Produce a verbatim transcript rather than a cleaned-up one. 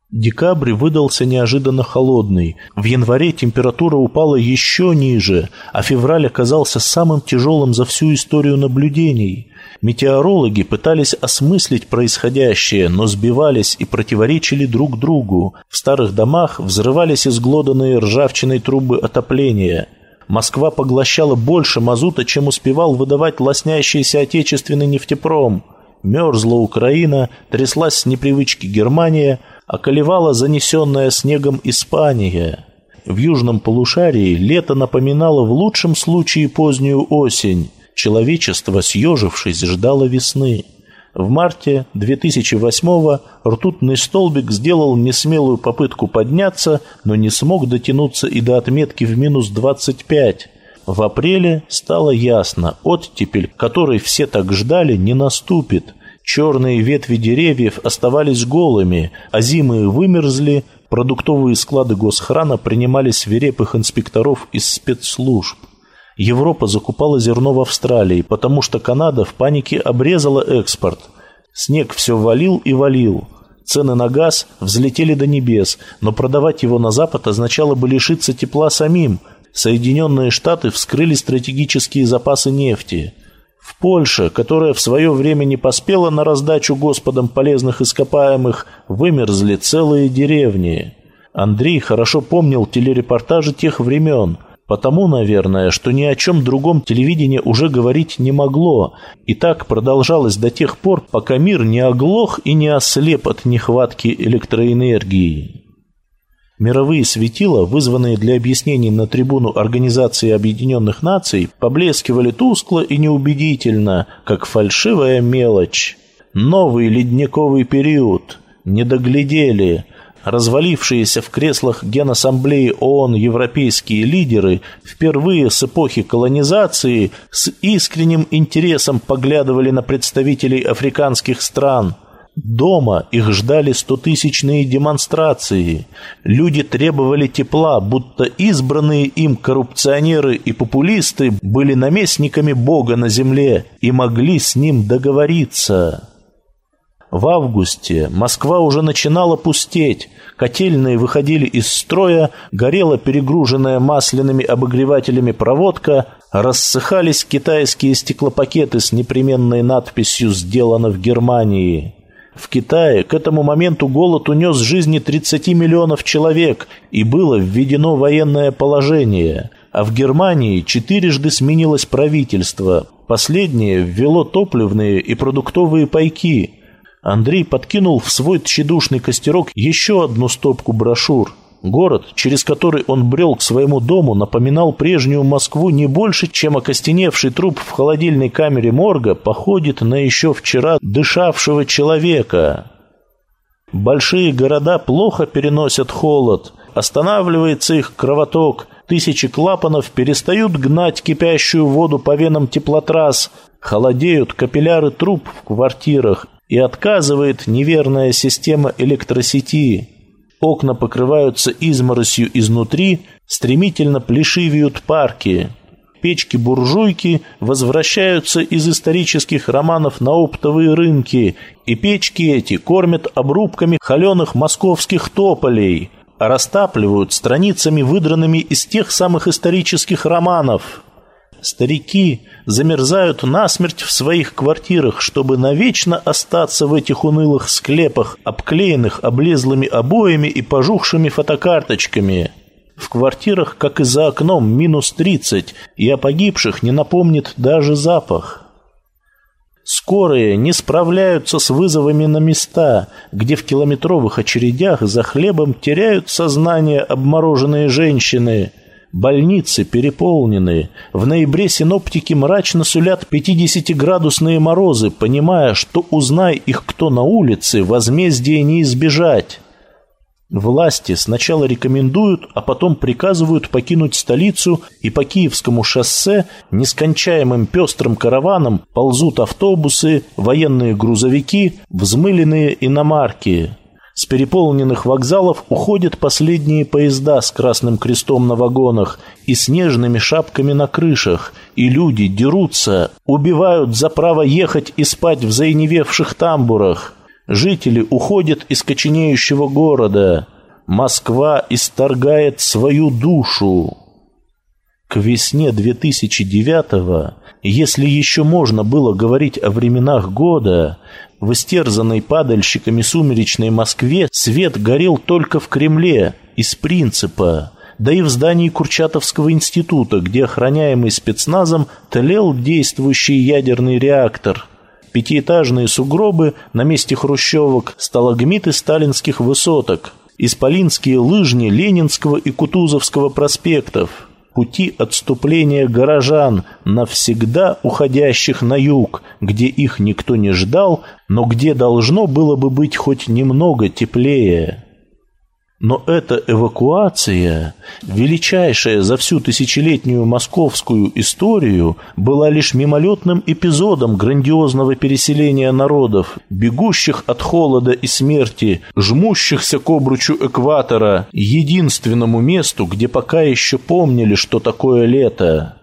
Декабрь выдался неожиданно холодный. В январе температура упала еще ниже, а февраль оказался самым тяжелым за всю историю наблюдений. Метеорологи пытались осмыслить происходящее, но сбивались и противоречили друг другу. В старых домах взрывались изглоданные ржавчиной трубы отопления. Москва поглощала больше мазута, чем успевал выдавать лоснящийся отечественный нефтепром. Мерзла Украина, тряслась с непривычки Германия, околевала занесенная снегом Испания. В южном полушарии лето напоминало в лучшем случае позднюю осень. Человечество, съежившись, ждало весны. В марте две тысячи восьмого ртутный столбик сделал несмелую попытку подняться, но не смог дотянуться и до отметки в минус двадцать пять. В апреле стало ясно, оттепель, которой все так ждали, не наступит. Черные ветви деревьев оставались голыми, а зимы вымерзли, продуктовые склады госхрана принимали свирепых инспекторов из спецслужб. Европа закупала зерно в Австралии, потому что Канада в панике обрезала экспорт. Снег все валил и валил. Цены на газ взлетели до небес, но продавать его на Запад означало бы лишиться тепла самим. Соединенные Штаты вскрыли стратегические запасы нефти. В Польше, которая в свое время не поспела на раздачу Господом полезных ископаемых, вымерзли целые деревни. Андрей хорошо помнил телерепортажи тех времен, потому, наверное, что ни о чем другом телевидение уже говорить не могло, и так продолжалось до тех пор, пока мир не оглох и не ослеп от нехватки электроэнергии. Мировые светила, вызванные для объяснений на трибуну Организации Объединенных Наций, поблескивали тускло и неубедительно, как фальшивая мелочь. Новый ледниковый период. Не доглядели. Развалившиеся в креслах Генассамблеи ООН европейские лидеры впервые с эпохи колонизации с искренним интересом поглядывали на представителей африканских стран. Дома их ждали стотысячные демонстрации. Люди требовали тепла, будто избранные им коррупционеры и популисты были наместниками Бога на земле и могли с ним договориться. В августе Москва уже начинала пустеть, котельные выходили из строя, горела перегруженная масляными обогревателями проводка, рассыхались китайские стеклопакеты с непременной надписью «Сделано в Германии». В Китае к этому моменту голод унес жизни тридцати миллионов человек и было введено военное положение, а в Германии четырежды сменилось правительство. Последнее ввело топливные и продуктовые пайки. Андрей подкинул в свой тщедушный костерок еще одну стопку брошюр. Город, через который он брел к своему дому, напоминал прежнюю Москву не больше, чем окостеневший труп в холодильной камере морга походит на еще вчера дышавшего человека. Большие города плохо переносят холод, останавливается их кровоток, тысячи клапанов перестают гнать кипящую воду по венам теплотрасс, холодеют капилляры труб в квартирах и отказывает неверная система электросети. Окна покрываются изморосью изнутри, стремительно плешивеют парки. Печки-буржуйки возвращаются из исторических романов на оптовые рынки, и печки эти кормят обрубками холеных московских тополей, а растапливают страницами, выдранными из тех самых исторических романов. Старики замерзают насмерть в своих квартирах, чтобы навечно остаться в этих унылых склепах, обклеенных облезлыми обоями и пожухшими фотокарточками. В квартирах, как и за окном, минус тридцать, и о погибших не напомнит даже запах. Скорые не справляются с вызовами на места, где в километровых очередях за хлебом теряют сознание обмороженные женщины. Больницы переполнены. В ноябре синоптики мрачно сулят пятидесятиградусные морозы, понимая, что, узнай их кто на улице, возмездия не избежать. Власти сначала рекомендуют, а потом приказывают покинуть столицу, и по Киевскому шоссе нескончаемым пестрым караваном ползут автобусы, военные грузовики, взмыленные иномарки. С переполненных вокзалов уходят последние поезда с красным крестом на вагонах и снежными шапками на крышах, и люди дерутся, убивают за право ехать и спать в заиневевших тамбурах. Жители уходят из коченеющего города. Москва исторгает свою душу. К весне две тысячи девятого, если еще можно было говорить о временах года, в истерзанной падальщиками сумеречной Москве свет горел только в Кремле, из принципа, да и в здании Курчатовского института, где охраняемый спецназом тлел действующий ядерный реактор. Пятиэтажные сугробы на месте хрущевок, сталагмиты сталинских высоток, исполинские лыжни Ленинского и Кутузовского проспектов, пути отступления горожан, навсегда уходящих на юг, где их никто не ждал, но где должно было бы быть хоть немного теплее. Но эта эвакуация, величайшая за всю тысячелетнюю московскую историю, была лишь мимолетным эпизодом грандиозного переселения народов, бегущих от холода и смерти, жмущихся к обручу экватора, единственному месту, где пока еще помнили, что такое лето.